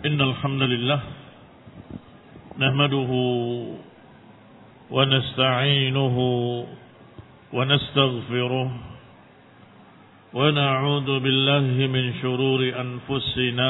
إن الحمد لله نحمده ونستعينه ونستغفره ونعوذ بالله من شرور أنفسنا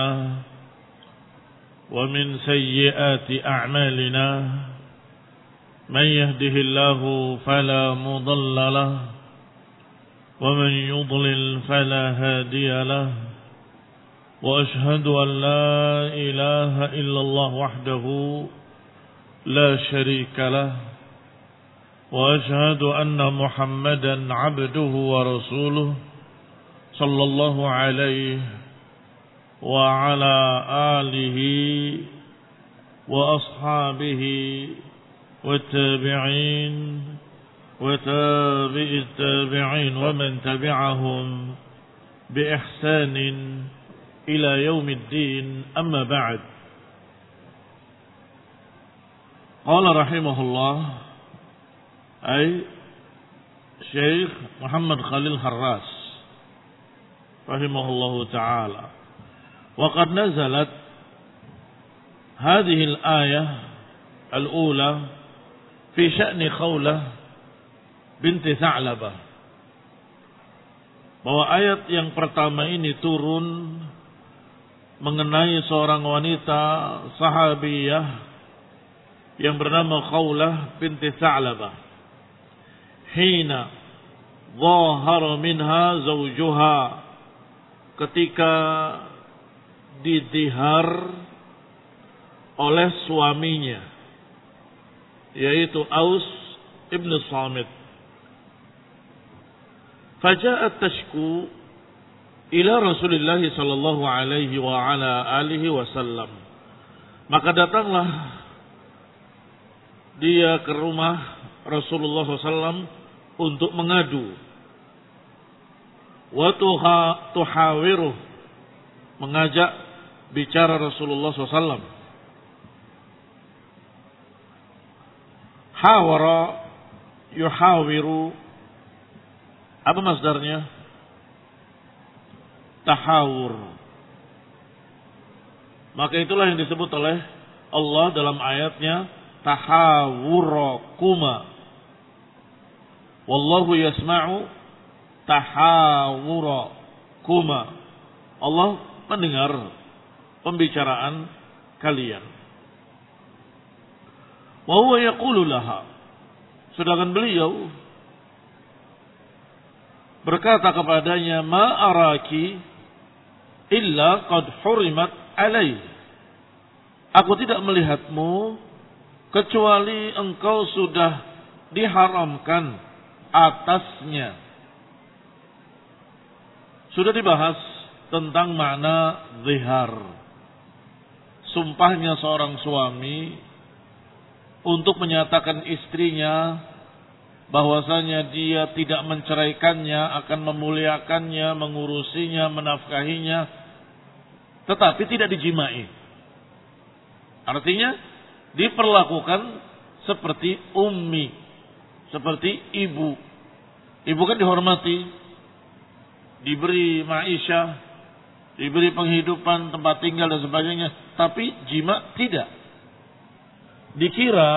ومن سيئات أعمالنا من يهده الله فلا مضل له ومن يضلل فلا هادي له وأشهد أن لا إله إلا الله وحده لا شريك له وأشهد أن محمدا عبده ورسوله صلى الله عليه وعلى آله وأصحابه والتابعين وتابع التابعين ومن تبعهم بإحسان إلى يوم الدين أما بعد قال رحمه الله أي شيخ محمد خليل حراس رحمه الله تعالى وقد نزلت هذه الآية الأولى في شأن خولة بنت ثعلبة bahwa ayat yang pertama ini turun mengenai seorang wanita sahabiyah yang bernama Khawlah binti Tha'labah. Hina zahara minha zawjuha, ketika didihar oleh suaminya, yaitu Aus ibn Samit. Faja'at tashku ila Rasulullah sallallahu alaihi wa ala alihi wasallam. Maka datanglah dia ke rumah Rasulullah SAW untuk mengadu. Wa tuhawiruh, mengajak bicara Rasulullah SAW. Hawara yuhawiru, apa masdarnya? Tahawur. Maka itulah yang disebut oleh Allah dalam ayatnya tahawurakuma. Wallahu yasma'u tahawurakuma. Allah mendengar pembicaraan kalian. Wa huwa yaqulu laha, sedangkan beliau berkata kepadanya, ma araki illa qad hurimat alaih. Aku tidak melihatmu kecuali engkau sudah diharamkan atasnya. Sudah dibahas tentang makna zihar, sumpahnya seorang suami untuk menyatakan istrinya bahwasanya dia tidak menceraikannya, akan memuliakannya, mengurusinya, menafkahinya, tetapi tidak dijimai. Artinya diperlakukan seperti ummi, seperti ibu. Ibu kan dihormati, diberi ma'isyah, diberi penghidupan, tempat tinggal dan sebagainya, tapi jima tidak. Dikira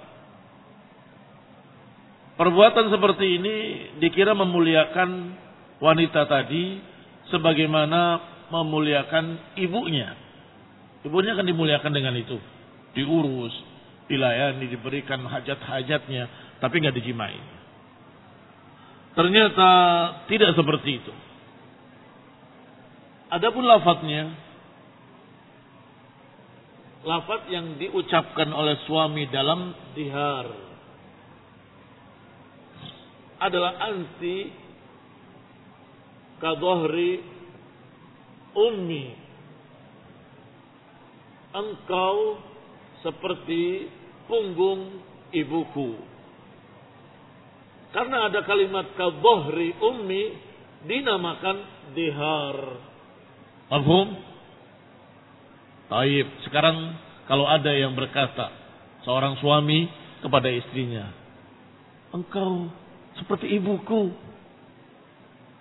perbuatan seperti ini dikira memuliakan wanita tadi sebagaimana memuliakan ibunya. Ibunya kan dimuliakan dengan itu, diurus, dilayani, diberikan hajat-hajatnya, tapi nggak dijimai. Ternyata tidak seperti itu. Adapun lafadznya, lafadz yang diucapkan oleh suami dalam dihar adalah anti kadhahri ummi. Engkau seperti punggung ibuku. Karena ada kalimat kadhahri ummi dinamakan dihar. Mafhum? Taib. Sekarang kalau ada yang berkata, seorang suami kepada istrinya, engkau seperti ibuku,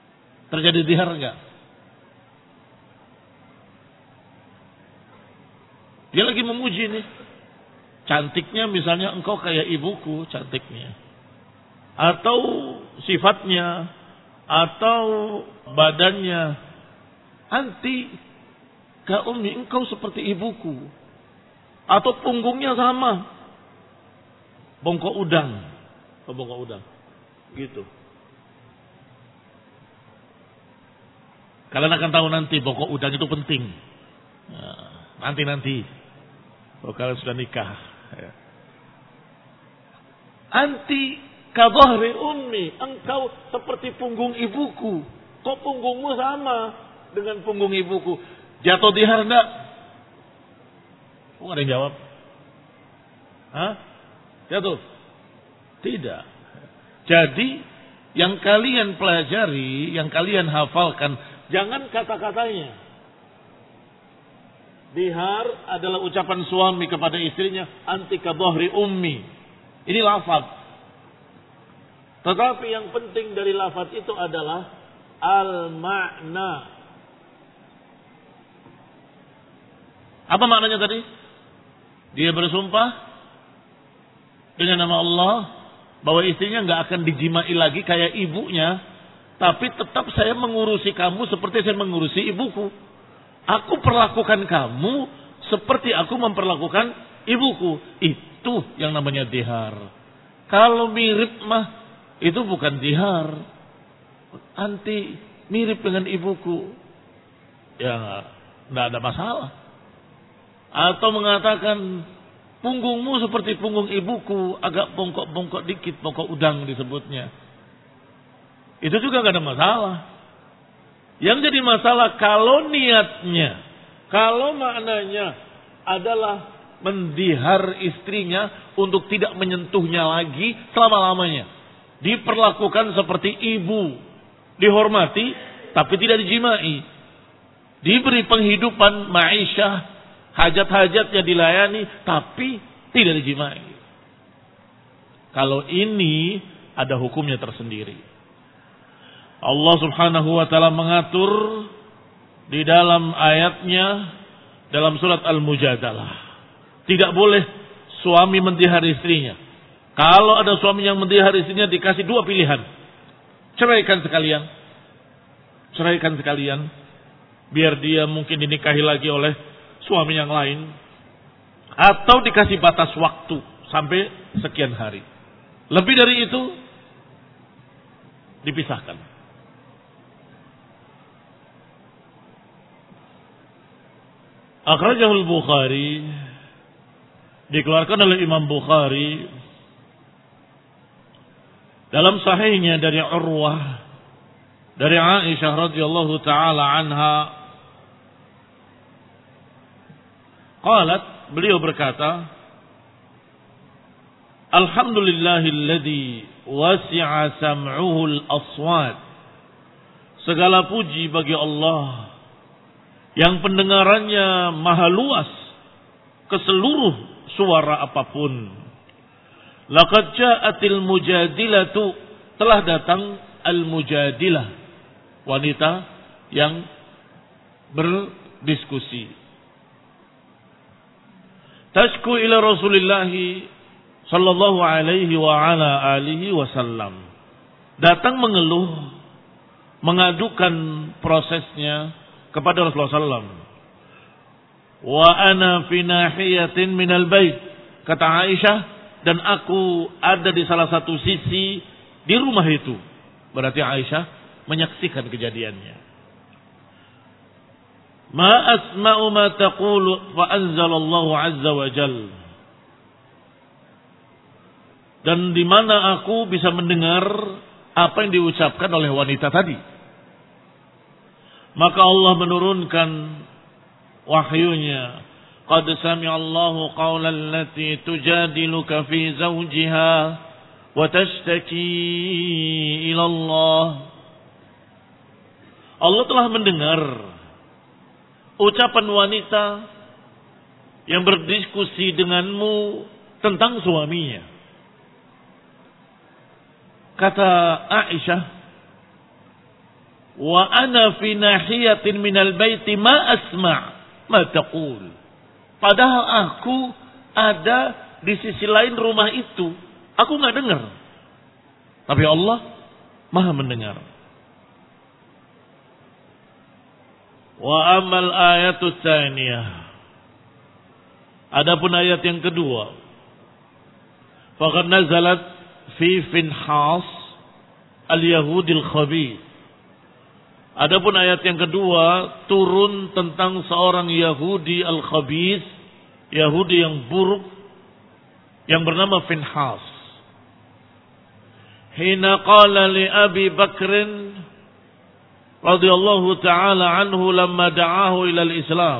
terjadi dihar enggak? Dia lagi memuji nih. Cantiknya misalnya engkau kayak ibuku cantiknya. Atau sifatnya. Atau badannya. Anti ka ummi, engkau seperti ibuku. Atau punggungnya sama. Bongkok udang. Bongkok udang. Gitu. Kalian akan tahu nanti bongkok udang itu penting. Nanti. Kalau kalian sudah nikah. Anti kadhahri ummi. Engkau seperti punggung ibuku. Kok punggungmu sama dengan punggung ibuku? Jatuh di har enggak? Kok ada yang jawab? Hah? Jatuh? Tidak. Jadi yang kalian pelajari, yang kalian hafalkan, jangan kata-katanya. Dihar adalah ucapan suami kepada istrinya, anti kadhahri ummi. Ini lafaz. Tetapi yang penting dari lafaz itu adalah al-ma'na. Apa maknanya tadi? Dia bersumpah dengan nama Allah bahwa istrinya nggak akan dijimai lagi kayak ibunya, tapi tetap saya mengurusi kamu seperti saya mengurusi ibuku. Aku perlakukan kamu seperti aku memperlakukan ibuku. Itu yang namanya dihar. Kalau mirip mah itu bukan dihar. Anti mirip dengan ibuku. Ya nggak ada masalah. Atau mengatakan punggungmu seperti punggung ibuku, agak bongkok-bongkok dikit, bongkok udang disebutnya. Itu juga nggak ada masalah. Yang jadi masalah kalau niatnya, kalau maknanya adalah mendihar istrinya untuk tidak menyentuhnya lagi selama-lamanya. Diperlakukan seperti ibu, dihormati tapi tidak dijimai. Diberi penghidupan ma'isyah, hajat-hajatnya dilayani tapi tidak dijimai. Kalau ini ada hukumnya tersendiri. Allah Subhanahu wa taala mengatur di dalam ayatnya dalam surat Al-Mujadalah. Tidak boleh suami mendihar istrinya. Kalau ada suami yang mendihar istrinya dikasih dua pilihan. Ceraikan sekalian. Ceraikan sekalian. Biar dia mungkin dinikahi lagi oleh suami yang lain. Atau dikasih batas waktu sampai sekian hari. Lebih dari itu dipisahkan. Akhrajahul Bukhari, dikeluarkan oleh Imam Bukhari dalam sahihnya dari Urwah dari Aisyah radhiyallahu taala anha. Qalat, beliau berkata, Alhamdulillahilladzi wasi'a sam'uhu al-aswat. Segala puji bagi Allah yang pendengarannya maha luas ke seluruh suara apapun. Laqad ja'atil mujadilatu, telah datang al-mujadilah, wanita yang berdiskusi. Tashku ila Rasulillah sallallahu alaihi wa ala alihi wasallam. Datang mengeluh, mengadukan prosesnya kepada Rasulullah SAW. Wa ana fi nahiyatin minal bait, kata Aisyah, dan aku ada di salah satu sisi di rumah itu. Berarti Aisyah menyaksikan kejadiannya. Ma asma'u ma taqulu fa anzalallahu azza wa jalla. Dan di mana aku bisa mendengar apa yang diucapkan oleh wanita tadi. Maka Allah menurunkan wahyunya. Qad sami'a Allahu qawla allati tujadiluka fi zawjiha wa tashtaki ila Allah. Allah telah mendengar ucapan wanita yang berdiskusi denganmu tentang suaminya. Kata Aisyah, wa ana fi nahiyatin minal baiti ma asma' ma taqul. Padahal aku ada di sisi lain rumah itu. Aku nggak dengar. Tapi Allah Maha mendengar. Wa amal ayatu tsaniyah. Adapun ayat yang kedua, faqad nazalat fi Finhas al-Yahudil khabith. Adapun ayat yang kedua turun tentang seorang Yahudi al-khabith, Yahudi yang buruk yang bernama Finhas. Hina qala li Abi Bakrin radhiyallahu taala anhu lamma da'ahu ila al-Islam.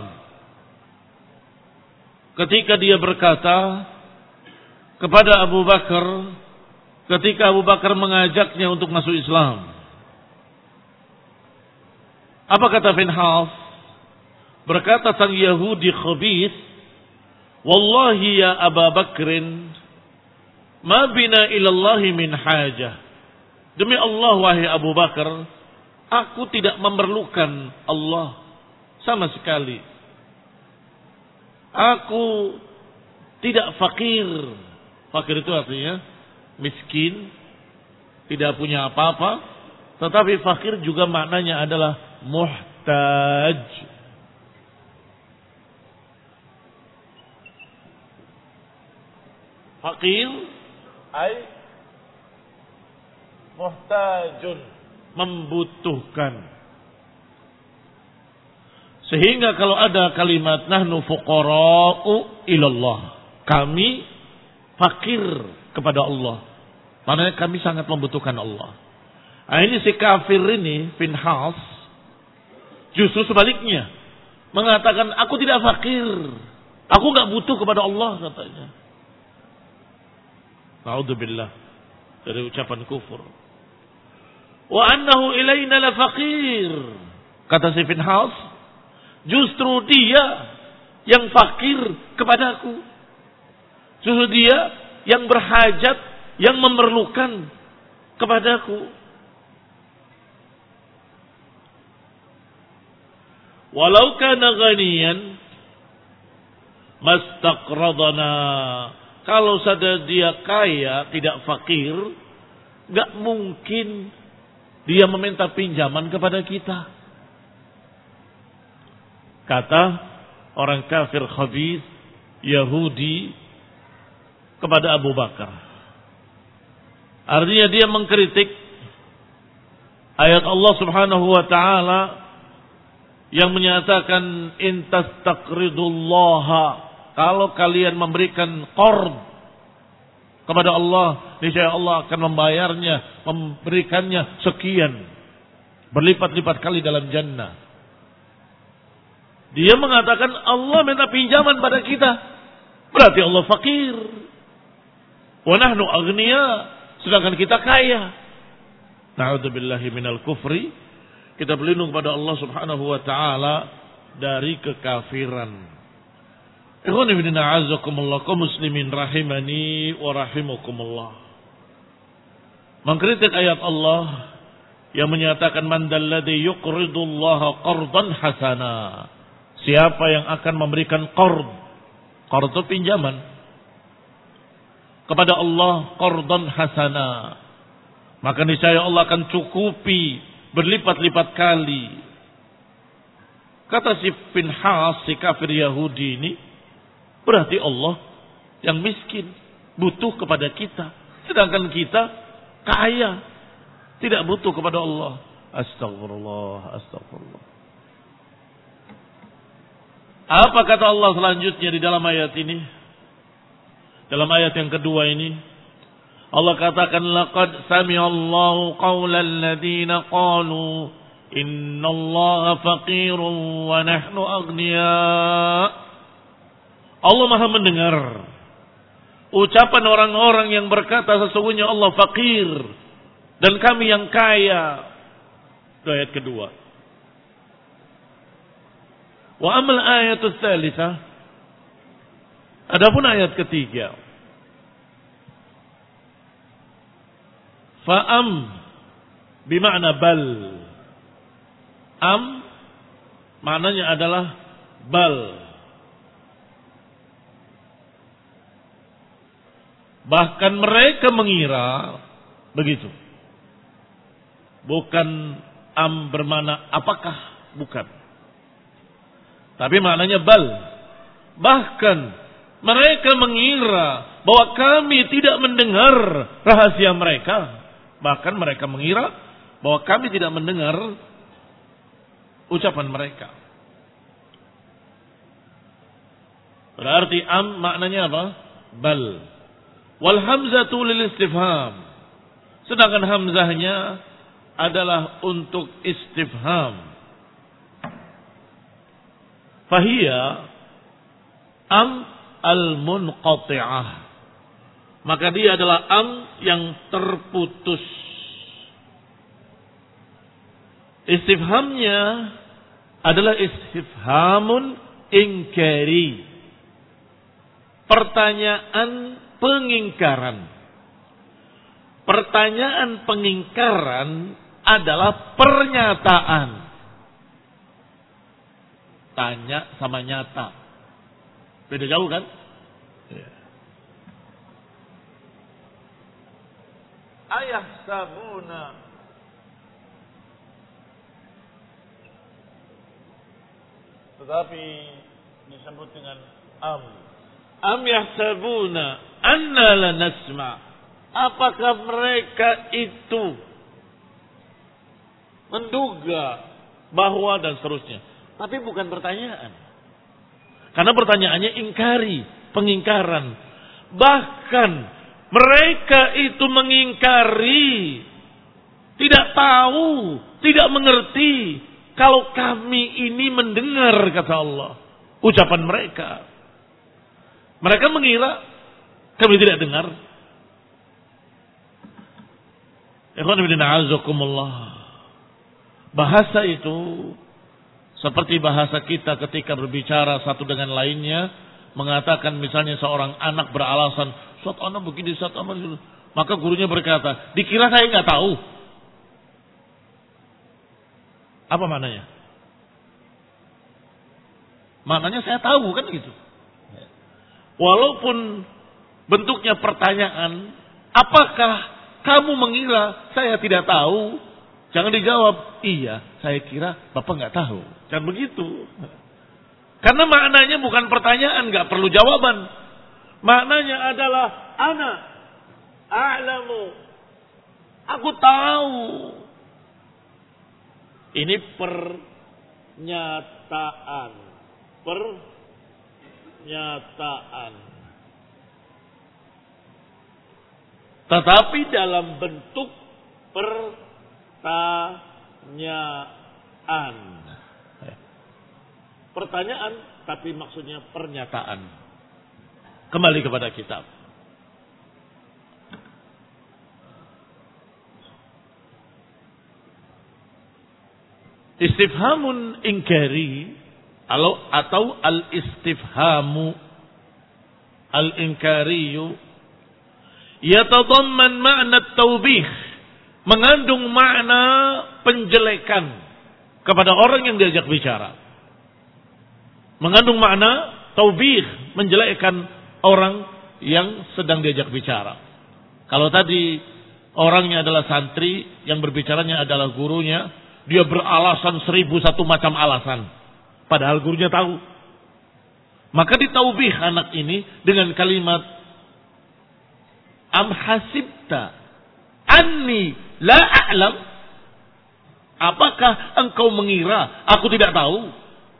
Ketika dia berkata kepada Abu Bakar, ketika Abu Bakar mengajaknya untuk masuk Islam. Apa kata Finhas? Berkata sang Yahudi khabith, "Wallahi ya Abu Bakrin, ma bina ilallahi min hajah." Demi Allah wahai Abu Bakar, aku tidak memerlukan Allah sama sekali. Aku tidak fakir. Fakir itu artinya miskin, tidak punya apa-apa. Tetapi fakir juga maknanya adalah muhtaj. Fakir ay muhtajun, membutuhkan. Sehingga kalau ada kalimat nahnu fuqara'u ilallah, kami fakir kepada Allah, maknanya kami sangat membutuhkan Allah. Nah, ini si kafir ini Finhas justru sebaliknya mengatakan aku tidak fakir, aku nggak butuh kepada Allah katanya. Na'udzubillah dari ucapan kufur. Wa annahu ilaina la faqir. Kata si Finhas, justru dia yang fakir kepadaku. Justru dia yang berhajat, yang memerlukan kepadaku. Walau kana ghaniyan mastaqradana. Kalau saja dia kaya, tidak fakir, enggak mungkin dia meminta pinjaman kepada kita. Kata orang kafir khabith Yahudi kepada Abu Bakar. Artinya dia mengkritik ayat Allah Subhanahu wa taala yang menyatakan in tastaqridullaha, kalau kalian memberikan qard kepada Allah, niscaya Allah akan membayarnya, memberikannya sekian, berlipat-lipat kali dalam jannah. Dia mengatakan Allah minta pinjaman pada kita, berarti Allah fakir. Wa nahnu aghniya, sedangkan kita kaya. Na'udzubillahi minal kufri. Kita berlindung pada Allah Subhanahu wa taala dari kekafiran. Ikhwan fillah a'azzakumullah, kaum muslimin rahimani wa rahimakumullah. Mengkritik ayat Allah yang menyatakan man dalladzi yuqridullaha qardan hasana. Siapa yang akan memberikan qard? Qard itu pinjaman kepada Allah, qardan hasana. Maka niscaya Allah akan cukupi berlipat-lipat kali. Kata si Finhas, si kafir Yahudi ini, berarti Allah yang miskin, butuh kepada kita. Sedangkan kita kaya, tidak butuh kepada Allah. Astagfirullah, astagfirullah. Apa kata Allah selanjutnya di dalam ayat ini? Dalam ayat yang kedua ini, Allah katakan laqad sami'allahu qaulal ladzina qalu innallaha faqirun wa nahnu aghniya. Allah Maha mendengar ucapan orang-orang yang berkata sesungguhnya Allah fakir dan kami yang kaya. Itu ayat kedua. Wa amal ayatus tsalitsah. Adapun ayat ketiga, fa'am bimakna bal. Am maknanya adalah bal. Bahkan mereka mengira begitu. Bukan bermana apakah, bukan. Tapi maknanya bal. Bahkan mereka mengira bahwa kami tidak mendengar rahasia mereka. Bahkan mereka mengira bahwa kami tidak mendengar ucapan mereka. Berarti maknanya apa? Bal. Wal hamzatu lil istifham. Sedangkan hamzahnya adalah untuk istifham. Fahiya al-munqati'ah. Maka dia adalah yang terputus. Istifhamnya adalah istifhamun inkari. Pertanyaan pengingkaran. Pertanyaan pengingkaran adalah pernyataan. Tanya sama nyata. Beda jauh kan? Ayah sabuna. Tetapi disebut dengan Am yahsabuna anna la nasma. Apakah mereka itu menduga bahwa dan seterusnya. Tapi bukan pertanyaan. Karena pertanyaannya ingkari, pengingkaran. Bahkan mereka itu mengingkari, tidak tahu, tidak mengerti kalau kami ini mendengar, kata Allah, ucapan mereka. Mereka mengira kami tidak dengar. Ikhwan fillah azakumullah. Bahasa itu seperti bahasa kita ketika berbicara satu dengan lainnya, mengatakan misalnya seorang anak beralasan, suatu anak begini, suatu anak begini. Maka gurunya berkata, dikira saya nggak tahu. Apa maknanya? Maknanya saya tahu kan gitu. Walaupun bentuknya pertanyaan, apakah kamu mengira saya tidak tahu? Jangan dijawab, iya, saya kira Bapak nggak tahu. Jangan begitu. Karena maknanya bukan pertanyaan, nggak perlu jawaban. Maknanya adalah ana a'lamu. Aku tahu. Ini pernyataan. Pernyataan. Tetapi dalam bentuk pertanyaan. Pertanyaan tapi maksudnya pernyataan. Kembali kepada kitab. Istifhamun inkari atau al-istifhamu al-inkariyu yatadamman ma'na at-taubih, mengandung makna penjelekan kepada orang yang diajak bicara. Mengandung makna taubih, menjelekkan orang yang sedang diajak bicara. Kalau tadi orangnya adalah santri, yang berbicaranya adalah gurunya, dia beralasan 1001 macam alasan. Padahal gurunya tahu. Maka ditaubih anak ini dengan kalimat am hasibta anni la a'lam. Apakah engkau mengira aku tidak tahu?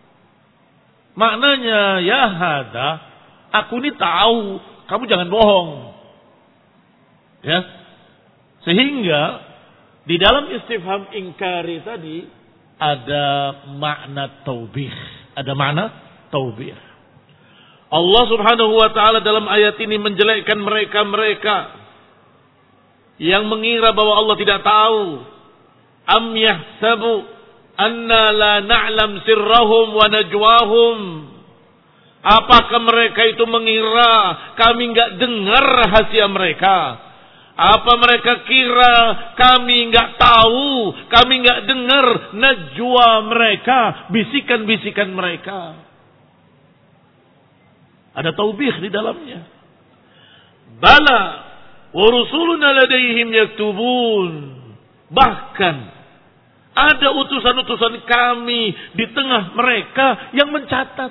Maknanya ya hada, aku ini tahu, kamu jangan bohong. Ya. Sehingga di dalam istifham ingkari tadi ada makna taubih, ada makna taubih. Allah Subhanahu wa taala dalam ayat ini menjelekkan mereka-mereka yang mengira bahwa Allah tidak tahu. Am yahsabu anna la na'lam sirrahum wa najwahum. Apakah mereka itu mengira kami enggak dengar rahasia mereka? Apa mereka kira kami enggak tahu, kami enggak dengar najwa mereka, bisikan-bisikan mereka? Ada taubih di dalamnya. Bala wa rusuluna ladaihim yaktubun. Bahkan ada utusan-utusan kami di tengah mereka yang mencatat.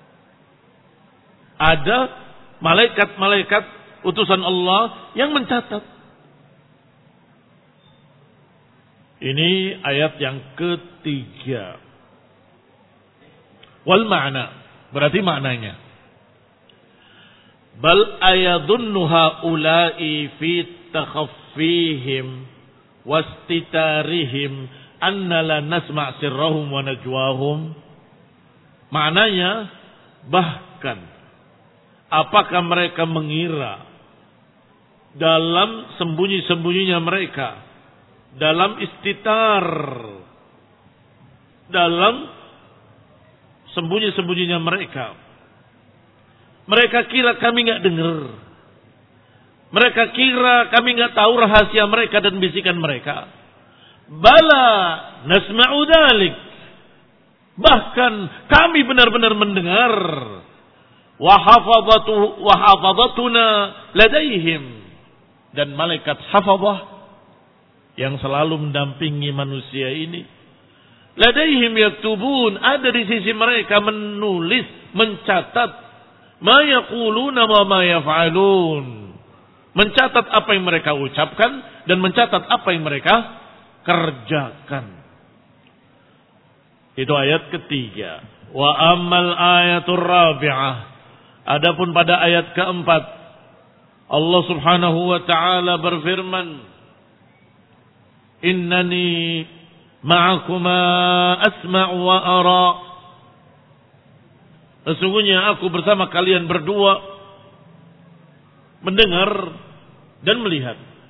Ada malaikat-malaikat utusan Allah yang mencatat. Ini ayat yang ketiga. Wal ma'na, berarti maknanya. Bal ayadunnu haula'i fi takhaffihim wastitarihim anna la nasma' sirrahum wa najwahum. Maknanya, bahkan apakah mereka mengira dalam sembunyi-sembunyinya mereka, dalam istitar, dalam sembunyi-sembunyinya mereka, mereka kira kami nggak dengar, mereka kira kami nggak tahu rahasia mereka dan bisikan mereka. Bala nasma'u dzalik, bahkan kami benar-benar mendengar. Wa hafadhatuna ladaihim, dan malaikat hafadhah yang selalu mendampingi manusia ini, ladaihim yaktubun, ada di sisi mereka menulis, mencatat, ma yaquluna wa ma yaf'alun, mencatat apa yang mereka ucapkan dan mencatat apa yang mereka kerjakan. Itu ayat ketiga. Wa ammal ayatul rabi'ah, adapun pada ayat keempat, Allah Subhanahu wa taala berfirman, innani ma'akuma asma'u wa ara. Sesungguhnya aku bersama kalian berdua mendengar dan melihat.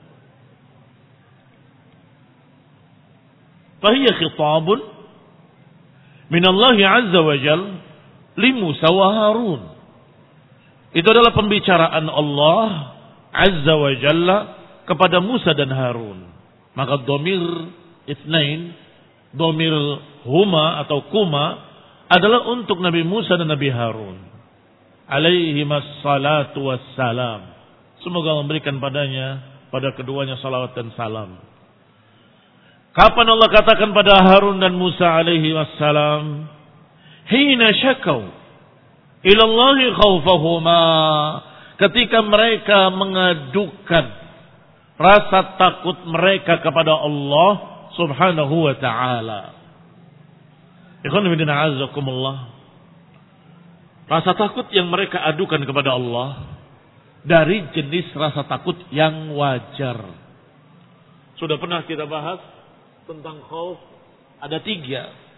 Fahiya khitabun minallahi azza wa jal li Musa wa Harun. Itu adalah pembicaraan Allah azza wa jalla kepada Musa dan Harun. Maka domir itsnain, domir huma atau kuma adalah untuk Nabi Musa dan Nabi Harun alaihimas salatu wassalam. Semoga memberikan pada keduanya salawat dan salam. Kapan Allah katakan pada Harun dan Musa alaihi wassalam? Hina syakau ilallahi khawfahuma, ketika mereka mengadukan rasa takut mereka kepada Allah Subhanahu wa ta'ala. Ikhwan fillah a'azzakumullah. Rasa takut yang mereka adukan kepada Allah dari jenis rasa takut yang wajar. Sudah pernah kita bahas tentang khauf, ada 3.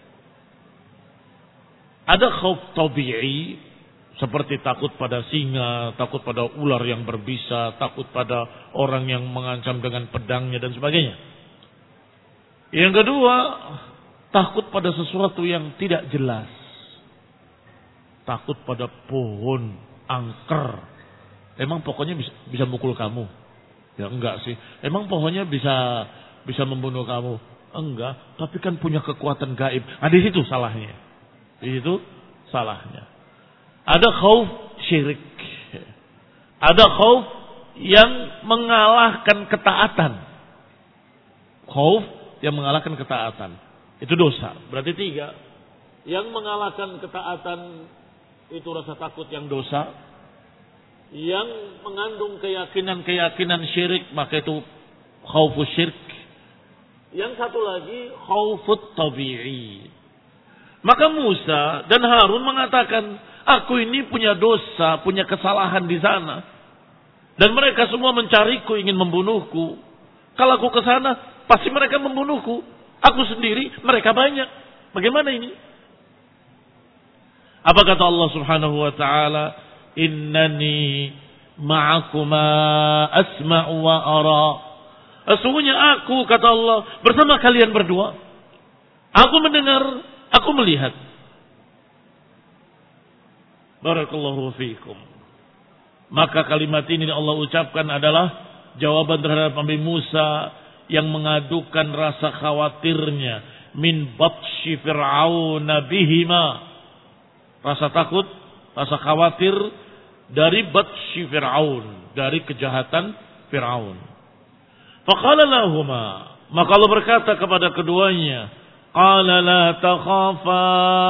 Ada khauf tabi'i, seperti takut pada singa, takut pada ular yang berbisa, takut pada orang yang mengancam dengan pedangnya dan sebagainya. Yang kedua, takut pada sesuatu yang tidak jelas. Takut pada pohon angker. Emang pokoknya bisa mukul kamu? Ya enggak sih. Emang pohonnya bisa membunuh kamu? Enggak, tapi kan punya kekuatan gaib. Nah, di situ salahnya. Di situ salahnya. Ada khauf syirik. Ada khauf yang mengalahkan ketaatan. Khauf yang mengalahkan ketaatan. Itu dosa. Berarti 3. Yang mengalahkan ketaatan itu rasa takut yang dosa. Yang mengandung keyakinan-keyakinan syirik, maka itu khaufus syirk. Yang satu lagi khaufut tabi'i. Maka Musa dan Harun mengatakan, aku ini punya dosa, punya kesalahan di sana. Dan mereka semua mencariku, ingin membunuhku. Kalau aku ke sana, pasti mereka membunuhku. Aku sendiri, mereka banyak. Bagaimana ini? Apa kata Allah Subhanahu wa ta'ala? Innani ma'akuma asma'u wa ara. Sesungguhnya aku, kata Allah, bersama kalian berdua. Aku mendengar, aku melihat. Barakallahu fiikum. Maka kalimat ini Allah ucapkan adalah jawaban terhadap Nabi Musa yang mengadukan rasa khawatirnya min batshi fir'auna bihima. Rasa takut, rasa khawatir dari batsy Fir'aun, dari kejahatan Fir'aun. Faqala lahuma, maka Allah berkata kepada keduanya, qala la takhafa,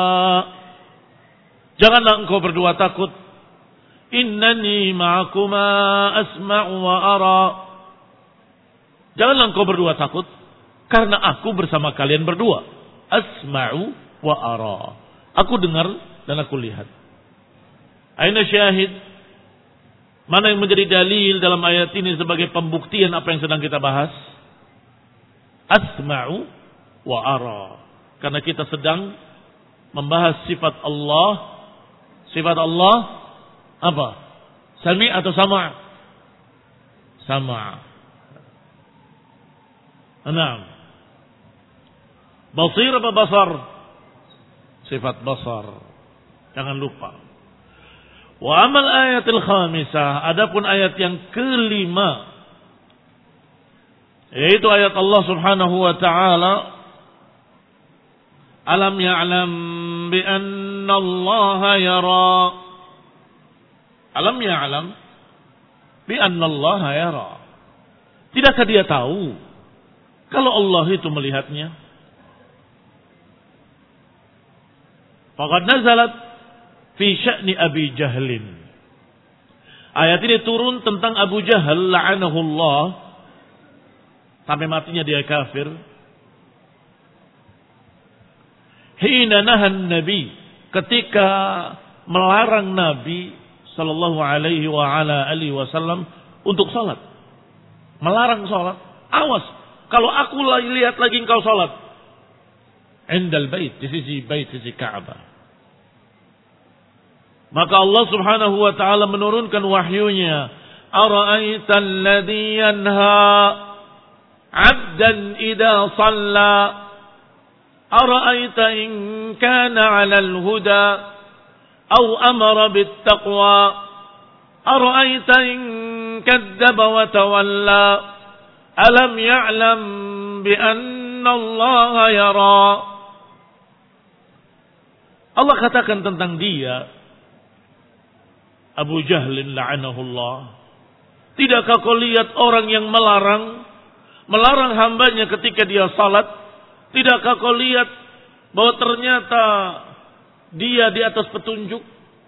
janganlah engkau berdua takut, innani ma'akuma asma'u wa ara, janganlah engkau berdua takut, karena aku bersama kalian berdua, asma'u wa ara, aku dengar dan aku lihat. Aina syahid, mana yang menjadi dalil dalam ayat ini sebagai pembuktian apa yang sedang kita bahas? Asma'u wa ara. Karena kita sedang membahas sifat Allah. Sifat Allah apa? Sami' atau sama'? Sama'. Naam. Basir apa basar? Sifat basar. Jangan lupa. Wa amal ayatil khamisah, adapun ayat yang kelima, yaitu ayat Allah Subhanahu wa taala, alam ya'lam bi anna Allah yara. Alam ya'lam bi anna Allah yara. Tidakkah dia tahu kalau Allah itu melihatnya? Faqad nazalat fi sya'ni Abi Jahlin. Ayat ini turun tentang Abu Jahal la'anahullah, sampai matinya dia kafir. Hina nahan Nabi, ketika melarang Nabi sallallahu alaihi wa ala alihi wasallam untuk salat. Melarang salat. Awas, kalau aku lihat lagi engkau salat indal bait, di sisi Ka'bah. Maka Allah Subhanahu wa taala menurunkan wahyunya, ara'aita alladhi yanha 'abdan idza shalla, ara'aita in kana 'alal huda aw amara bit taqwa, ara'aita in kadzdzaba wa tawalla, alam ya'lam bi anna Allah yara. Allah katakan tentang dia, Abu Jahlin la'anahullah, tidakkah kau lihat orang yang melarang hambanya ketika dia salat? Tidakkah kau lihat bahwa ternyata dia di atas petunjuk?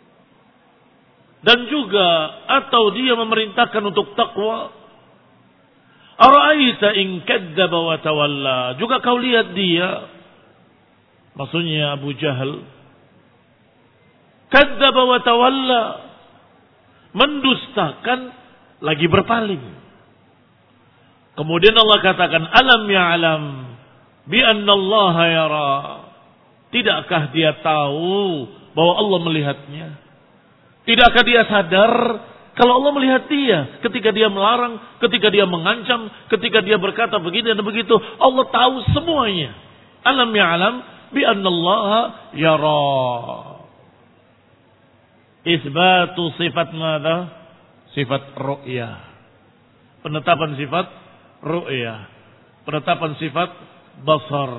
Dan juga atau dia memerintahkan untuk takwa? Ara'aita in kadzdzaba wa tawalla, juga kau lihat dia, maksudnya Abu Jahal, kadzdzaba wa tawalla, mendustakan lagi berpaling. Kemudian Allah katakan, alam ya'lam bi anna Allah yara, tidakkah dia tahu bahwa Allah melihatnya? Tidakkah dia sadar kalau Allah melihat dia ketika dia melarang, ketika dia mengancam, ketika dia berkata begini dan begitu? Allah tahu semuanya. Alam ya'lam bi anna Allah yara. Isbatu sifat mana? Sifat ru'yah. Penetapan sifat ru'yah. Penetapan sifat basar.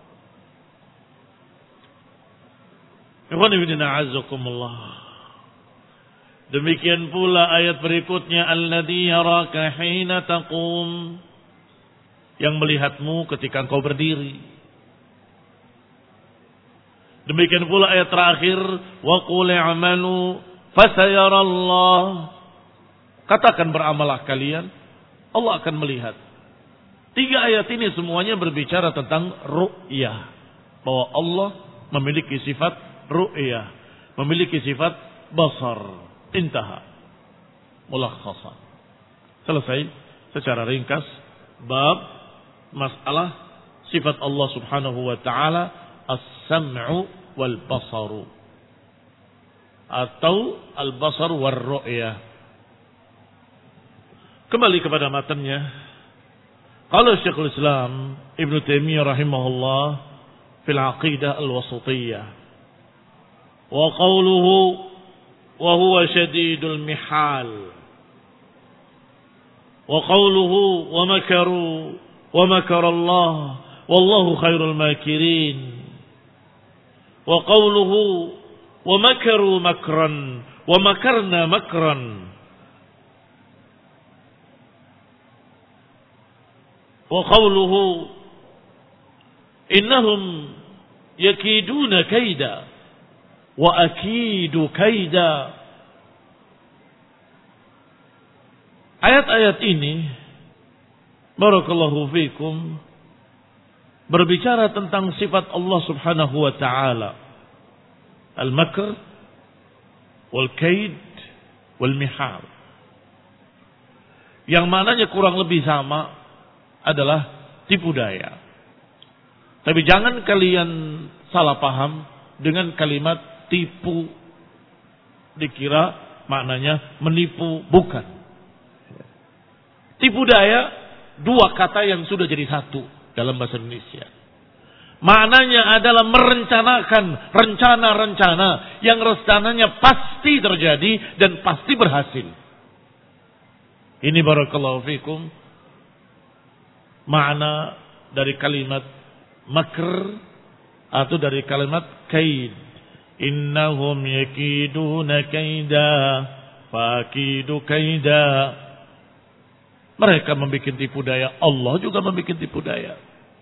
Ikhwan fillah a'azzakumullah. Demikian pula ayat berikutnya, alladzi yaraka hina taqum, yang melihatmu ketika engkau berdiri. Demikian pula ayat terakhir, wa qul i'malu fasayarallah, katakan beramallah kalian, Allah akan melihat. 3 ayat ini semuanya berbicara tentang ru'yah, bahwa Allah memiliki sifat ru'yah, memiliki sifat basar. Intaha mulakhasan. Selesai secara ringkas bab masalah sifat Allah Subhanahu wa taala as-sam'u wal basaru, atau al-basar war ru'yah. Kembali kepada matanya. Qala Syekhul Islam Ibnu Taimiyah rahimahullah fil aqidah al-wasithiyah, wa qawluhu wa huwa syadidul mihal, wa qawluhu wa makaru wa makara Allah wallahu khairul makirin, wa qawluhu wa makaru makran Wa makarna makran. Wa qawluhu innahum yakiduna kaida wa akidu kaida. Ayat-ayat ini barakallahu fikum berbicara tentang sifat Allah Subhanahu wa taala, al-makr wal kaid wal mihal. Yang maknanya kurang lebih sama adalah tipu daya. Tapi jangan kalian salah paham dengan kalimat tipu, dikira maknanya menipu, bukan. Tipu daya dua kata yang sudah jadi satu dalam bahasa Indonesia. Maknanya adalah merencanakan rencana-rencana yang rencananya pasti terjadi dan pasti berhasil. Ini barakallahu fikum makna dari kalimat makr atau dari kalimat kaid. Innahum yakiduna kaida fakidu kaida. Mereka membuat tipu daya, Allah juga membuat tipu daya.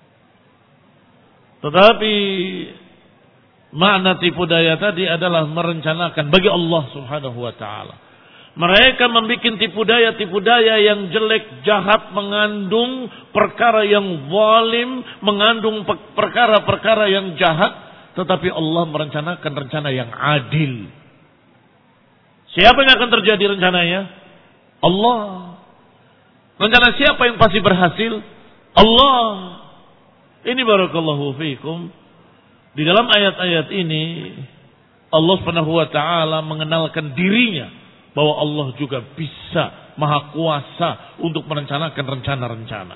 Tetapi makna tipu daya tadi adalah merencanakan bagi Allah Subhanahu wa taala. Mereka membuat tipu daya yang jelek, jahat, mengandung perkara yang zalim, mengandung perkara-perkara yang jahat, tetapi Allah merencanakan rencana yang adil. Siapa yang akan terjadi rencananya? Allah. Rencana siapa yang pasti berhasil? Allah. Ini barakallahu fiikum. Di dalam ayat-ayat ini Allah Subhanahu wa taala mengenalkan dirinya bahwa Allah juga bisa, maha kuasa untuk merencanakan rencana-rencana.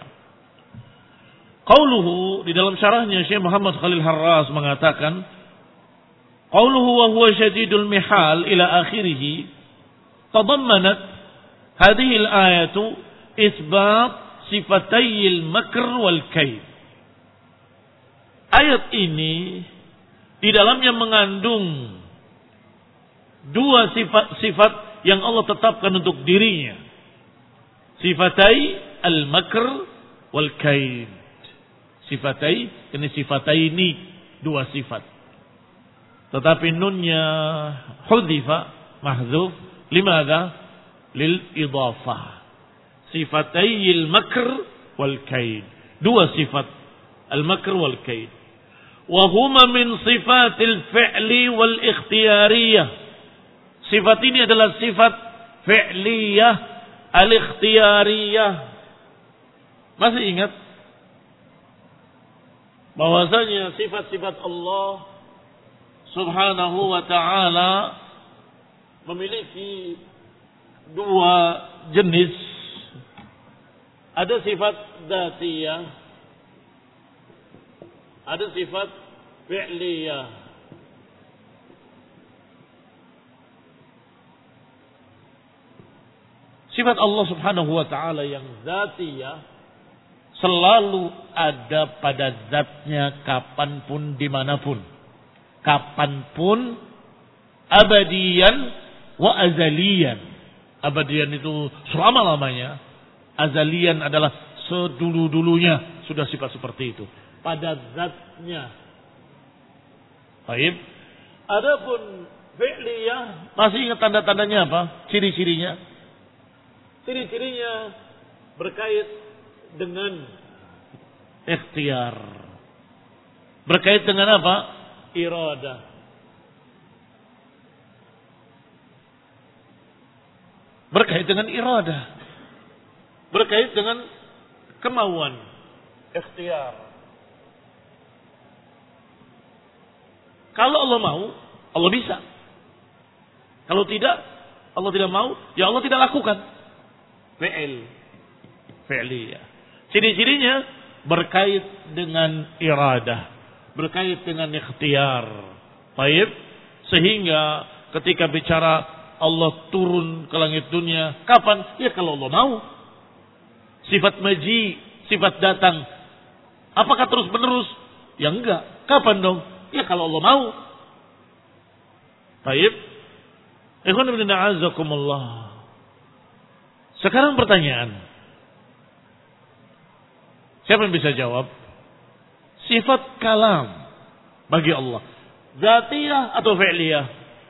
Qauluhu di dalam syarahnya Syekh Muhammad Khalil Harras mengatakan, qauluhu wa huwa syadidul mihal ila akhirih tadammanat hadhihi al-ayatu isbat sifatayil makr wal kaid. Ayat ini di dalamnya mengandung dua sifat-sifat yang Allah tetapkan untuk dirinya. Sifatai al-makr wal kaid. Sifatai, ini sifataini, dua sifat. Tetapi nunnya hudhifa, mahdzuf, limadha? Lil idhafah. Sifatai al-makr wal kaid. Dua sifat al-makr wal kaid. Wa huma min sifatil fi'li wal ikhtiyariyah. Sifat ini adalah sifat fi'liyah al-ikhtiyariyah. Masih ingat bahwasanya sifat-sifat Allah Subhanahu wa ta'ala memiliki dua jenis. Ada sifat dzatiyah, ada sifat fi'liyah. Sifat Allah Subhanahu wa ta'ala yang dzatiyah selalu ada pada zatnya kapanpun dimanapun. Kapanpun, abadiyan wa azaliyan. Abadiyan itu selama-lamanya. Azaliyan adalah sedulu-dulunya sudah sifat seperti itu. Pada zatnya. Baik. Adapun fi'liyah, masih ingat tanda-tandanya apa? Ciri-cirinya. Ciri-cirinya berkait dengan ikhtiar. Berkait dengan apa? Iradah. Berkait dengan iradah. Berkait dengan kemauan. Ikhtiar. Kalau Allah mau, Allah bisa. Kalau tidak, Allah tidak mau, ya Allah tidak lakukan. Fi'liyah. Ciri-cirinya berkait dengan iradah, berkait dengan ikhtiar. Baik, sehingga ketika bicara Allah turun ke langit dunia, kapan? Ya kalau Allah mau. Sifat maji, sifat datang. Apakah terus menerus? Ya enggak. Kapan dong? Ya kalau Allah mau. Baik. Ikhwan fillah a'azzakumullah. Sekarang pertanyaan. Siapa yang bisa jawab? Sifat kalam bagi Allah, zatiyah atau fi'liyah?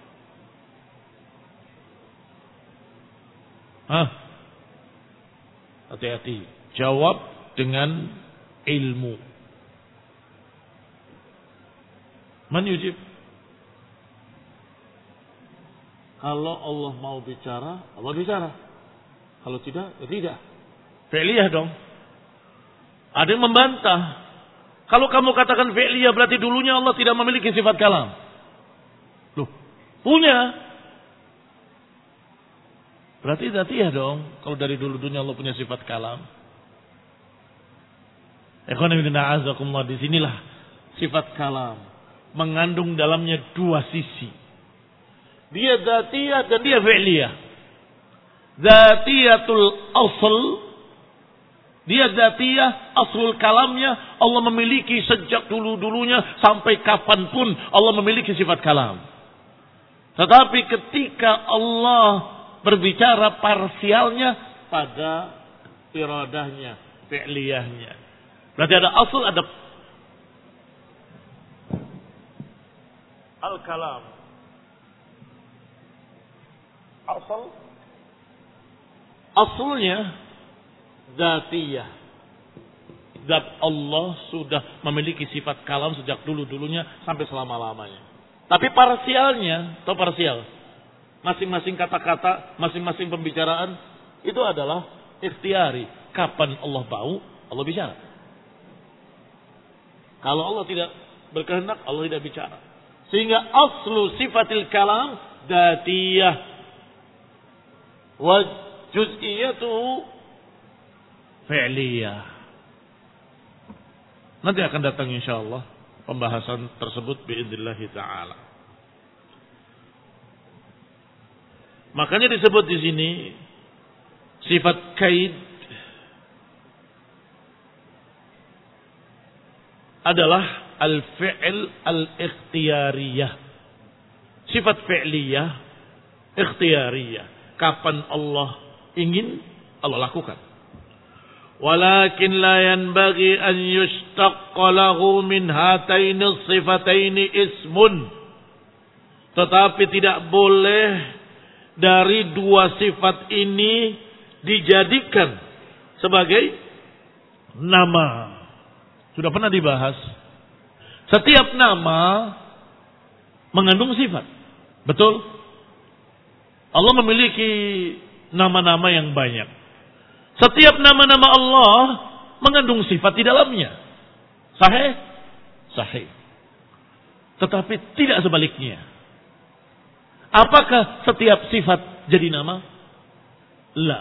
Hati-hati. Jawab dengan ilmu. Man yujib? Kalau Allah mau bicara, Allah bicara. Kalau tidak, ya tidak. Fi'liyah dong. Ada yang membantah. Kalau kamu katakan fi'liyah berarti dulunya Allah tidak memiliki sifat kalam. Loh, punya. Berarti zatiyah dong. Kalau dari dulu-dulunya Allah punya sifat kalam. Disinilah sifat kalam mengandung dalamnya dua sisi. Dia zatiyah dan dia fi'liyah. Zatiyatul asl, dia zatiyah, aslul kalamnya Allah memiliki sejak dulu-dulunya sampai kapanpun Allah memiliki sifat kalam. Tetapi ketika Allah berbicara parsialnya pada iradahnya, fi'liyahnya. Berarti ada asl, ada al-kalam. Asalnya zatiyah. Zat Allah sudah memiliki sifat kalam sejak dulu-dulunya sampai selama-lamanya. Tapi parsialnya, atau parsial, masing-masing kata-kata, masing-masing pembicaraan itu adalah ikhtiari. Kapan Allah mau, Allah bicara. Kalau Allah tidak berkehendak, Allah tidak bicara. Sehingga aslu sifatil kalam dzatiyah wa juz'iyatuhu fi'liyah. Nanti akan datang insyaallah pembahasan tersebut biidznillah taala. Makanya disebut di sini sifat kaid adalah al-fi'l al-ikhtiyariyah. Sifat fi'liyah ikhtiyariyah. Kapan Allah ingin, Allah lakukan. Walakin la yanbaghi an yushtaqqa lahu min hataini sifataini ismun. Tetapi tidak boleh dari dua sifat ini dijadikan sebagai nama. Sudah pernah dibahas. Setiap nama mengandung sifat. Betul? Allah memiliki nama-nama yang banyak. Setiap nama-nama Allah mengandung sifat di dalamnya. Sahih? Sahih. Tetapi tidak sebaliknya. Apakah setiap sifat jadi nama? La.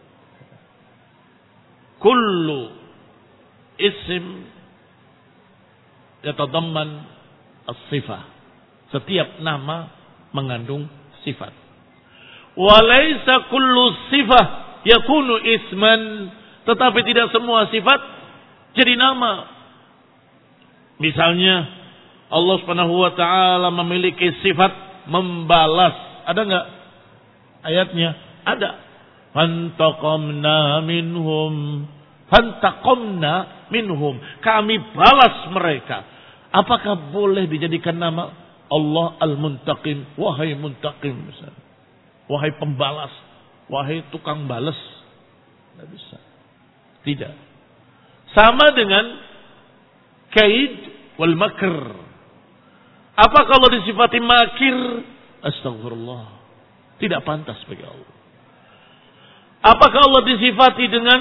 Kullu isim yatadamman as-sifah. Setiap nama mengandung sifat. Walaysa kullu sifah yakunu isman. Tetapi tidak semua sifat jadi nama. Misalnya Allah Subhanahu wa taala memiliki sifat membalas. Ada enggak ayatnya? Ada. Fantaqamna minhum. Fantaqamna minhum. Kami balas mereka. Apakah boleh dijadikan nama Allah Al-Muntaqim? Wahai Muntaqim misalnya. Wahai pembalas. Wahai tukang balas. Tidak bisa. Tidak. Sama dengan kaid wal makr. Apa kalau disifati makir? Astagfirullah. Tidak pantas bagi Allah. Apakah Allah disifati dengan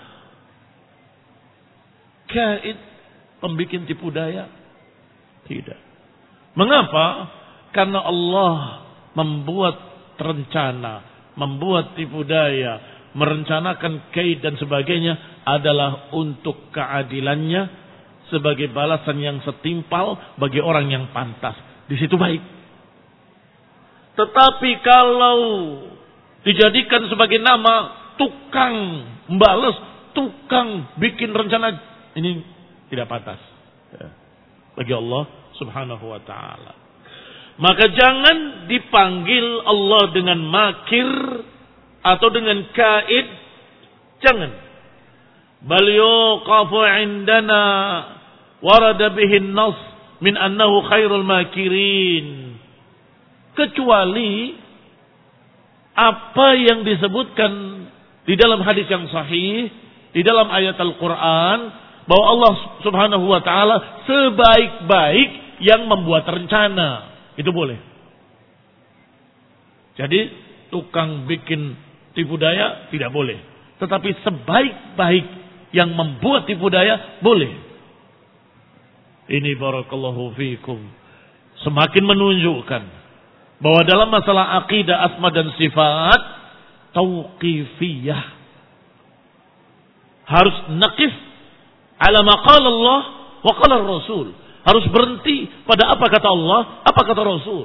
kaid, pembikin tipu daya? Tidak. Mengapa? Karena Allah membuat rencana, membuat tipu daya, merencanakan kaid dan sebagainya adalah untuk keadilannya sebagai balasan yang setimpal bagi orang yang pantas. Di situ baik. Tetapi kalau dijadikan sebagai nama tukang membalas, tukang bikin rencana, ini tidak pantas bagi Allah Subhanahu wa ta'ala. Maka jangan dipanggil Allah dengan makir atau dengan kaid. Jangan. Bal yuqafu indana warada bihin nas min annahu khairul makirin. Kecuali apa yang disebutkan di dalam hadis yang sahih, di dalam ayat Al-Quran, bahwa Allah subhanahu wa ta'ala sebaik-baik yang membuat rencana. Itu boleh. Jadi tukang bikin tipu daya tidak boleh. Tetapi sebaik-baik yang membuat tipu daya boleh. Ini barakallahu fikum. Semakin menunjukkan bahwa dalam masalah akidah asma dan sifat tauqifiyah. Harus naqif ala ma qala Allah wa qala Rasul. Harus berhenti pada apa kata Allah, apa kata Rasul.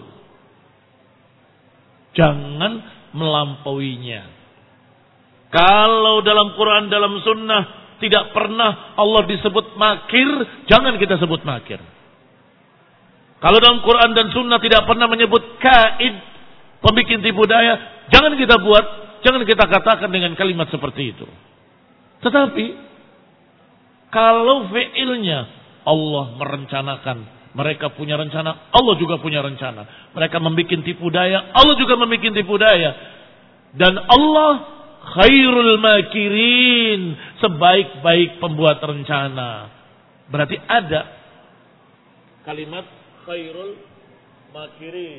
Jangan melampauinya. Kalau dalam Quran, dalam sunnah tidak pernah Allah disebut makir, jangan kita sebut makir. Kalau dalam Quran dan sunnah tidak pernah menyebut kaid, pembikin tipu daya, jangan kita buat, jangan kita katakan dengan kalimat seperti itu. Tetapi kalau fi'ilnya Allah merencanakan, mereka punya rencana, Allah juga punya rencana. Mereka membikin tipu daya, Allah juga membikin tipu daya. Dan Allah khairul makirin, sebaik-baik pembuat rencana. Berarti ada kalimat khairul makirin.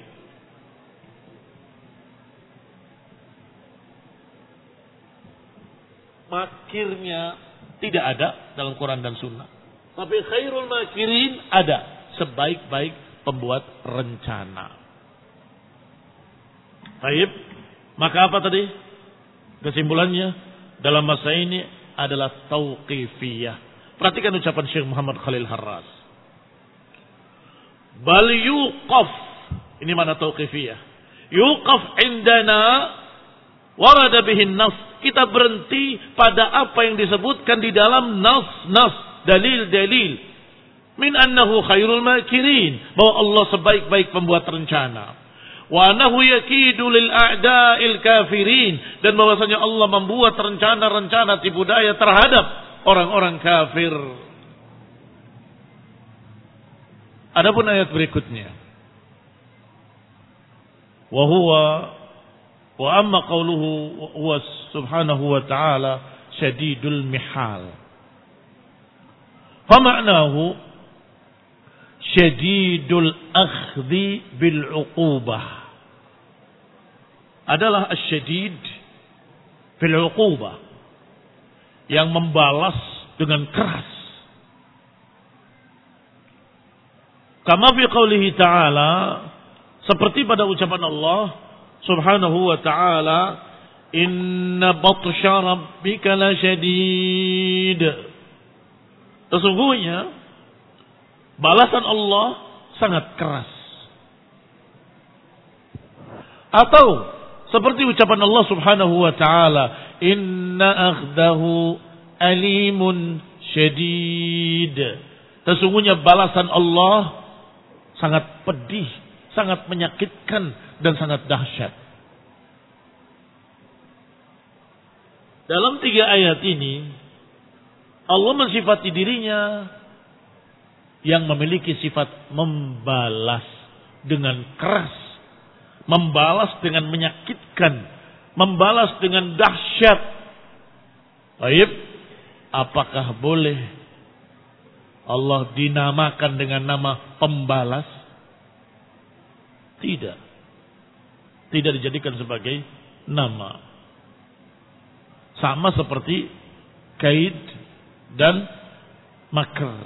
Makirnya tidak ada dalam Quran dan Sunnah. Tapi khairul makirin ada, sebaik-baik pembuat rencana. Baik, maka apa tadi? Kesimpulannya dalam masa ini adalah tauqifiyah. Perhatikan ucapan Syekh Muhammad Khalil Harras. Bal yuqaf. Ini mana tauqifiyah? Yuqaf indana warada bihin nas. Kita berhenti pada apa yang disebutkan di dalam nas, dalil-dalil. Min annahu khairul makirin. Bahwa Allah sebaik-baik pembuat rencana. Wa annahu yakidu lil a'da'il kafirin. Dan bahwasanya Allah membuat rencana-rencana tipu daya terhadap orang-orang kafir. Adapun ayat berikutnya. Wa amma qawluhu huwa subhanahu wa ta'ala syadidul mihal. Fama'nahu syadidul akhdhi bil uqubah. Adalah asyadid bil uqubah. Yang membalas dengan keras. Kama fi qawlihi ta'ala, seperti pada ucapan Allah subhanahu wa ta'ala, inna batsha rabbika lasyadid. Sesungguhnya balasan Allah sangat keras. Atau seperti ucapan Allah subhanahu wa ta'ala, inna akhdahu alimun syadid. Sesungguhnya balasan Allah sangat pedih, sangat menyakitkan, dan sangat dahsyat. Dalam 3 ayat ini, Allah mensifati dirinya yang memiliki sifat membalas dengan keras, membalas dengan menyakitkan, membalas dengan dahsyat. Baik, apakah boleh Allah dinamakan dengan nama pembalas? Tidak. Tidak dijadikan sebagai nama. Sama seperti kaid dan makr.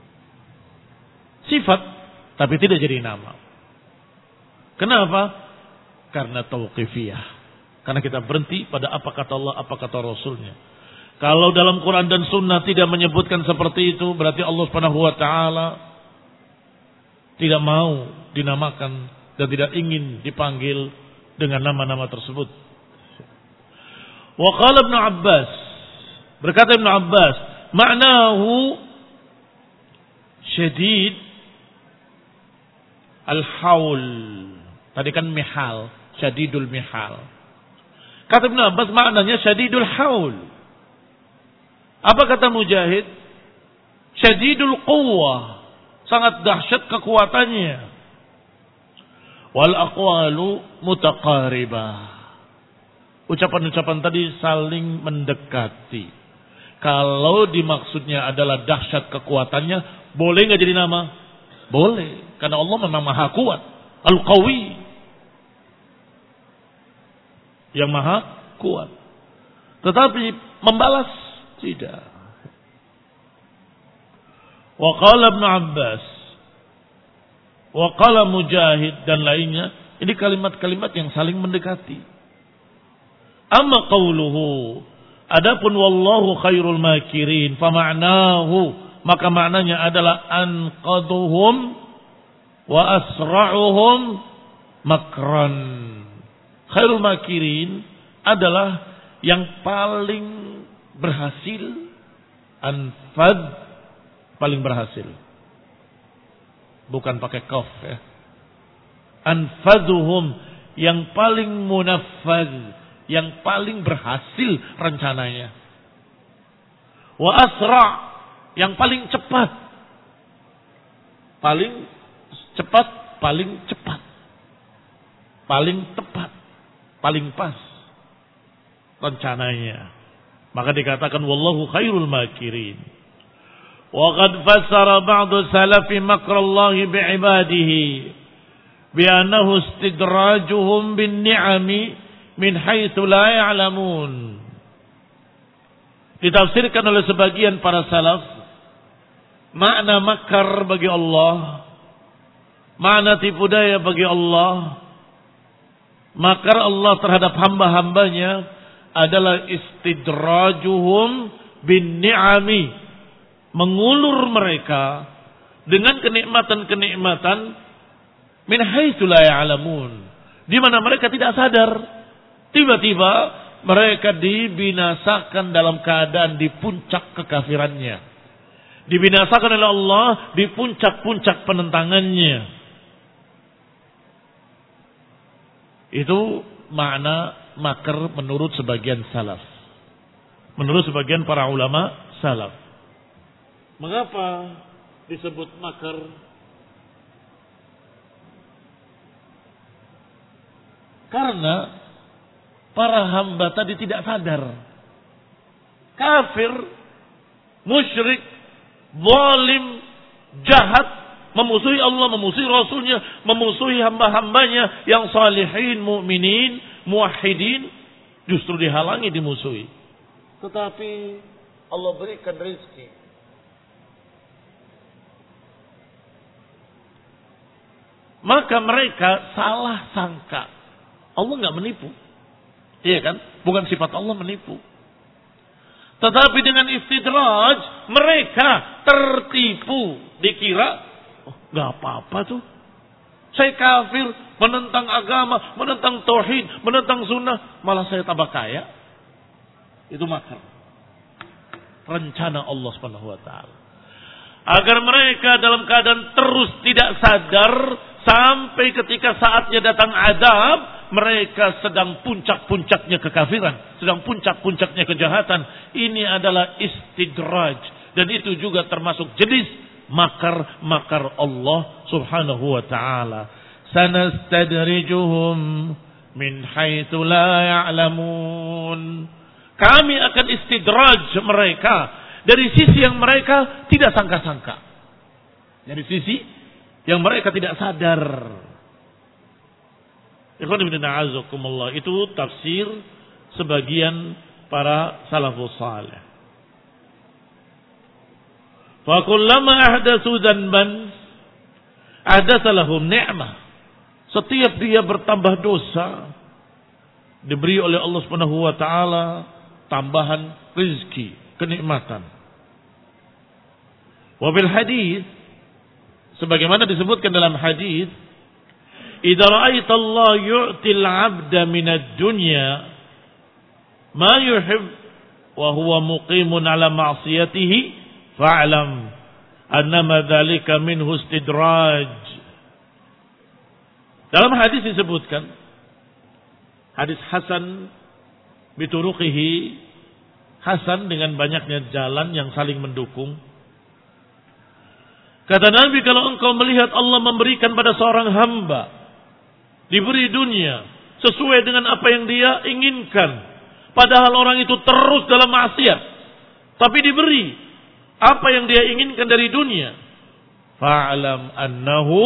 Sifat, tapi tidak jadi nama. Kenapa? Karena tauqifiyah. Karena kita berhenti pada apa kata Allah, apa kata Rasulnya. Kalau dalam Quran dan Sunnah tidak menyebutkan seperti itu, berarti Allah Subhanahu wa ta'ala tidak mau dinamakan dan tidak ingin dipanggil dengan nama-nama tersebut. Wa qala Ibnu Abbas, berkata Ibnu Abbas, ma'nahu syadid al-haul. Tadi kan mihal, syadidul mihal. Kata Ibnu Abbas maknanya syadidul haul. Apa kata Mujahid? Syadidul quwwah, sangat dahsyat kekuatannya. Wal aqwalu mutaqaribah. Ucapan-ucapan tadi saling mendekati. Kalau dimaksudnya adalah dahsyat kekuatannya, boleh nggak jadi nama? Boleh, karena Allah memang maha kuat, al-qawi, yang maha kuat. Tetapi membalas tidak. Wa qala Ibnu Abbas, wa qala Mujahid dan lainnya, ini kalimat-kalimat yang saling mendekati. Amma qauluhu, adapun wallahu khairul makirin, fa ma'nahu, maka maknanya adalah anqadhuhum wa asra'uhum makran. Khairul makirin adalah yang paling berhasil, anfad, paling berhasil. Bukan pakai qaf ya. Anfaduhum, yang paling munaffaz, yang paling berhasil rencananya. Wa asra', yang paling cepat. Paling cepat, paling cepat. Paling tepat, paling pas rencananya. Maka dikatakan wallahu khairul makirin. Wa qad fassara ba'du salafi makrallahi bi'ibadihi bi annahu istidrajuhum bin ni'ami min haitsu la ya'lamun. Ditafsirkan oleh sebagian para salaf makna makar bagi Allah, makna tipu daya bagi Allah. Makar Allah terhadap hamba-hambanya adalah istidrajuhum bin ni'ami, mengulur mereka dengan kenikmatan-kenikmatan min haitsu la ya'lamun, di mana mereka tidak sadar. Tiba-tiba mereka dibinasakan dalam keadaan di puncak kekafirannya, dibinasakan oleh Allah di puncak-puncak penentangannya. Itu makna makar menurut sebagian salaf, menurut sebagian para ulama salaf. Mengapa disebut makar? Karena para hamba tadi tidak sadar. Kafir, musyrik, zalim, jahat, memusuhi Allah, memusuhi Rasulnya, memusuhi hamba-hambanya yang salihin, mu'minin, muwahhidin, justru dihalangi, dimusuhi. Tetapi Allah berikan rezeki. Maka mereka salah sangka. Allah enggak menipu. Iya kan? Bukan sifat Allah menipu. Tetapi dengan istidraj mereka tertipu, dikira gak apa-apa tuh. Saya kafir, menentang agama, menentang tauhid, menentang sunnah, malah saya tambah kaya. Itu makar. Rencana Allah Subhanahu wa taala. Agar mereka dalam keadaan terus tidak sadar sampai ketika saatnya datang azab, mereka sedang puncak-puncaknya kekafiran, sedang puncak-puncaknya kejahatan. Ini adalah istidraj, dan itu juga termasuk jenis makar-makar Allah Subhanahu wa taala. Sanastadrijuhum min haitsu la ya'lamun. Kami akan istidraj mereka dari sisi yang mereka tidak sangka-sangka. Dari sisi yang mereka tidak sadar. Ikhwan fillah a'azzakumullah, itu tafsir sebagian para salafus salih. Fa kullama ahdatsu dzanban ahdatsa lahum ni'mah. Setiap dia bertambah dosa, diberi oleh Allah Subhanahu wa taala tambahan rezeki, kenikmatan. Wa bil hadis, sebagaimana disebutkan dalam hadis, idza ra'aita Allah yu'til 'abda minad dunya ma yuhib wa huwa muqimun 'ala ma'siyatihi fa'lam annama dzalika minhu istidraj. Dalam hadis disebutkan, hadis Hasan bituruqihi, Hasan dengan banyaknya jalan yang saling mendukung. Kata Nabi, kalau engkau melihat Allah memberikan pada seorang hamba, diberi dunia sesuai dengan apa yang dia inginkan, padahal orang itu terus dalam maksiat, tapi diberi apa yang dia inginkan dari dunia, fa'lam annahu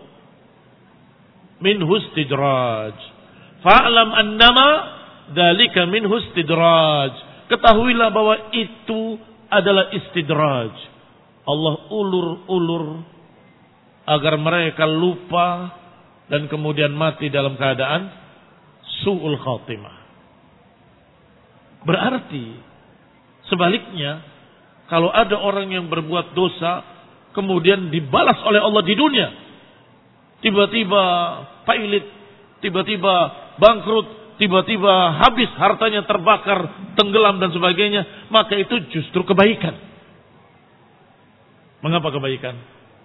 minhu istidraj. Fa'lam annama dzalika minhu istidraj. Ketahuilah bahwa itu adalah istidraj. Allah ulur-ulur agar mereka lupa dan kemudian mati dalam keadaan su'ul khatimah. Berarti sebaliknya, kalau ada orang yang berbuat dosa kemudian dibalas oleh Allah di dunia, tiba-tiba pailit, tiba-tiba bangkrut, tiba-tiba habis hartanya, terbakar, tenggelam dan sebagainya, maka itu justru kebaikan. Mengapa kebaikan?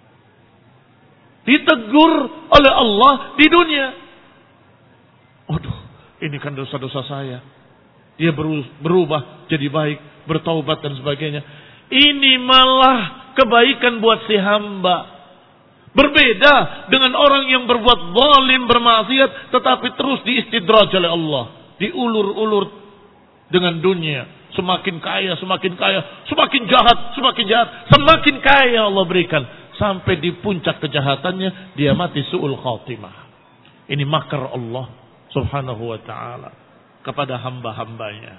Ditegur oleh Allah di dunia. Waduh, ini kan dosa-dosa saya. Dia berubah jadi baik, bertaubat dan sebagainya. Ini malah kebaikan buat si hamba. Berbeda dengan orang yang berbuat zalim, bermaksiat, tetapi terus diistidraj oleh Allah, diulur-ulur dengan dunia. Semakin kaya, semakin kaya, semakin jahat, semakin jahat, semakin kaya Allah berikan. Sampai di puncak kejahatannya, dia mati su'ul khatimah. Ini makar Allah subhanahu wa ta'ala kepada hamba-hambanya.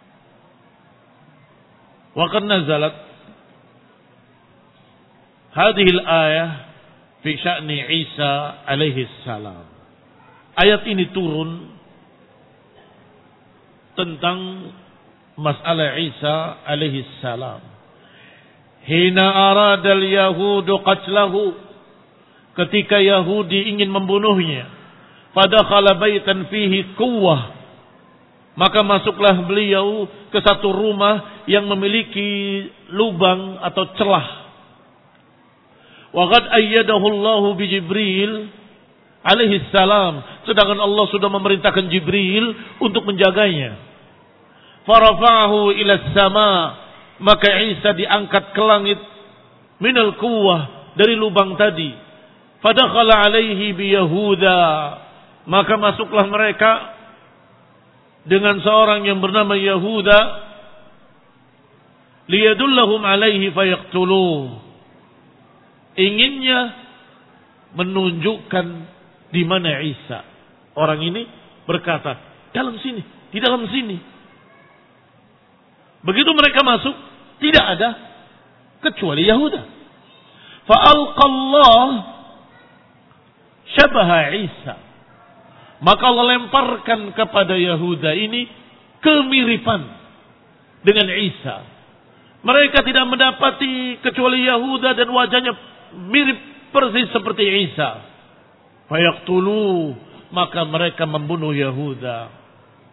Wa qad nazalat hadhihi al-ayah fi sya'ni Isa alaihi salam. Ayat ini turun tentang masalah Isa alaihi salam. Hina aradal yahudu qatlahu, ketika Yahudi ingin membunuhnya, fadakhala baitan fihi quwwah, maka masuklah beliau ke satu rumah yang memiliki lubang atau celah. Wa qad ayyadahu Allahu bi Jibril alaihi salam, sedangkan Allah sudah memerintahkan Jibril untuk menjaganya. Farafa'ahu ila sama, maka Isa diangkat ke langit minal quwwah, dari lubang tadi. Fadakhala alaihi bi Yahuda, maka masuklah mereka dengan seorang yang bernama Yahuda, liyadullahum alaihi fayaqtuluh, inginnya menunjukkan di mana Isa. Orang ini berkata, dalam sini, di dalam sini. Begitu mereka masuk, tidak ada kecuali Yahuda. Fa'alqallah syabaha Isa, maka Allah lemparkan kepada Yahuda ini kemiripan dengan Isa. Mereka tidak mendapati kecuali Yahuda dan wajahnya mirip persis seperti Isa. Fayaqtulu, maka mereka membunuh Yahuda.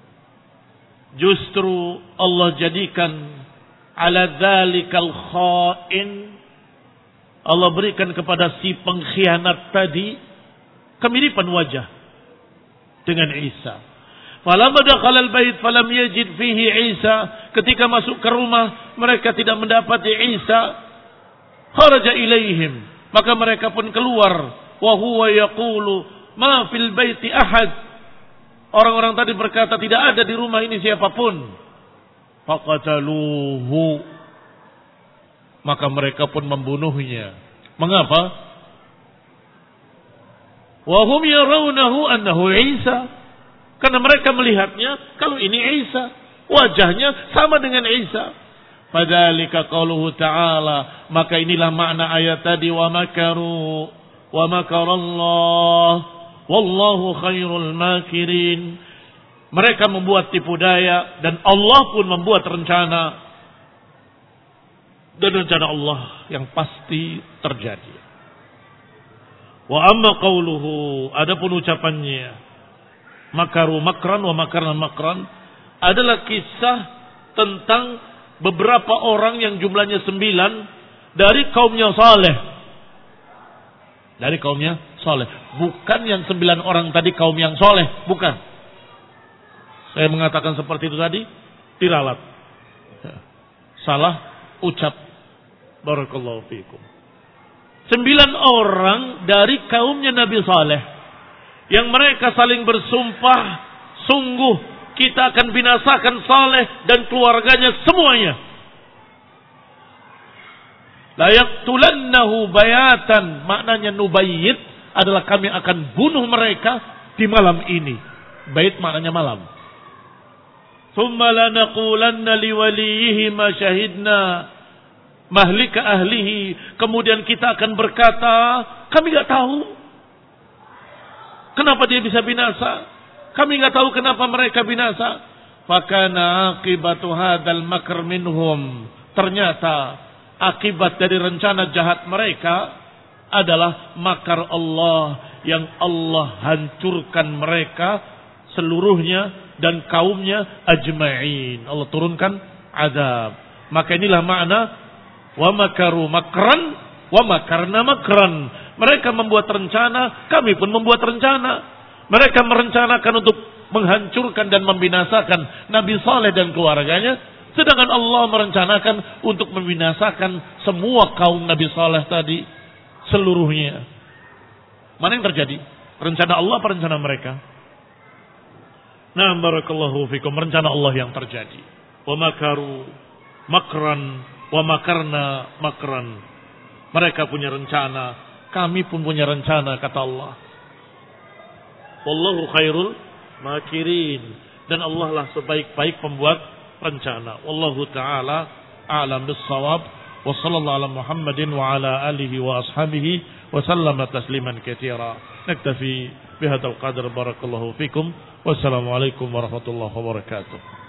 Justru Allah jadikan ala dzalikal khain, Allah berikan kepada si pengkhianat tadi kemiripan wajah dengan Isa. Falamma dakhala al-bait falam yajid fihi Isa, ketika masuk ke rumah mereka tidak mendapati Isa. Kharaja ilaihim, maka mereka pun keluar. Wa huwa yaqulu ma fil baiti ahad, orang-orang tadi berkata tidak ada di rumah ini siapapun. Faqataluhu, maka mereka pun membunuhnya. Mengapa? Wa hum yarawnahu annahu Isa, karena mereka melihatnya kalau ini Isa, wajahnya sama dengan Isa. Fadzalika qauluhu ta'ala, maka inilah makna ayat tadi, wa makaru wa makarallah wallahu khairul makirin. Mereka membuat tipu daya dan Allah pun membuat rencana, dan rencana Allah yang pasti terjadi. Wa amma qauluhu, adapun ucapannya makaru makran wa makarna makran, adalah kisah tentang beberapa orang yang jumlahnya 9 dari kaumnya Saleh. Dari kaumnya soleh. Bukan yang 9 orang tadi kaum yang soleh. Bukan. Saya mengatakan seperti itu tadi, diralat. Salah ucap. Barakallahu fiikum. 9 orang dari kaumnya Nabi Saleh. Yang mereka saling bersumpah, sungguh kita akan binasakan Saleh dan keluarganya semuanya. La yaqtulannahu bayatan, maknanya nubayyit adalah kami akan bunuh mereka di malam ini. Bait maknanya malam. Tsumma lanaqulanna liwaliyihi ma syahidna mahlika ahlihi. Kemudian kita akan berkata, kami enggak tahu kenapa dia bisa binasa. Kami enggak tahu kenapa mereka binasa. Fakana aqibatu hadzal makr minhum. Ternyata akibat dari rencana jahat mereka adalah makar Allah yang Allah hancurkan mereka seluruhnya dan kaumnya ajma'in. Allah turunkan azab. Maka inilah makna wa makaru makran wa makarna makran. Mereka membuat rencana, kami pun membuat rencana. Mereka merencanakan untuk menghancurkan dan membinasakan Nabi Saleh dan keluarganya, sedangkan Allah merencanakan untuk membinasakan semua kaum Nabi Saleh tadi seluruhnya. Mana yang terjadi? Rencana Allah apa rencana mereka? Nah, barakallahu fikum, rencana Allah yang terjadi. Wa makaru makran wa makarna makran. Mereka punya rencana, kami pun punya rencana, kata Allah. Wallahu khairul makirin. Dan Allah lah sebaik-baik pembuat rencana. Wallahu ta'ala a'lam bis-shawab. Wa sallallahu ala Muhammadin wa ala alihi wa ashabihi wa sallama tasliman katsira. Naktafi bihadzal qadar. Barakallahu fikum. Wassalamualaikum warahmatullahi wabarakatuh.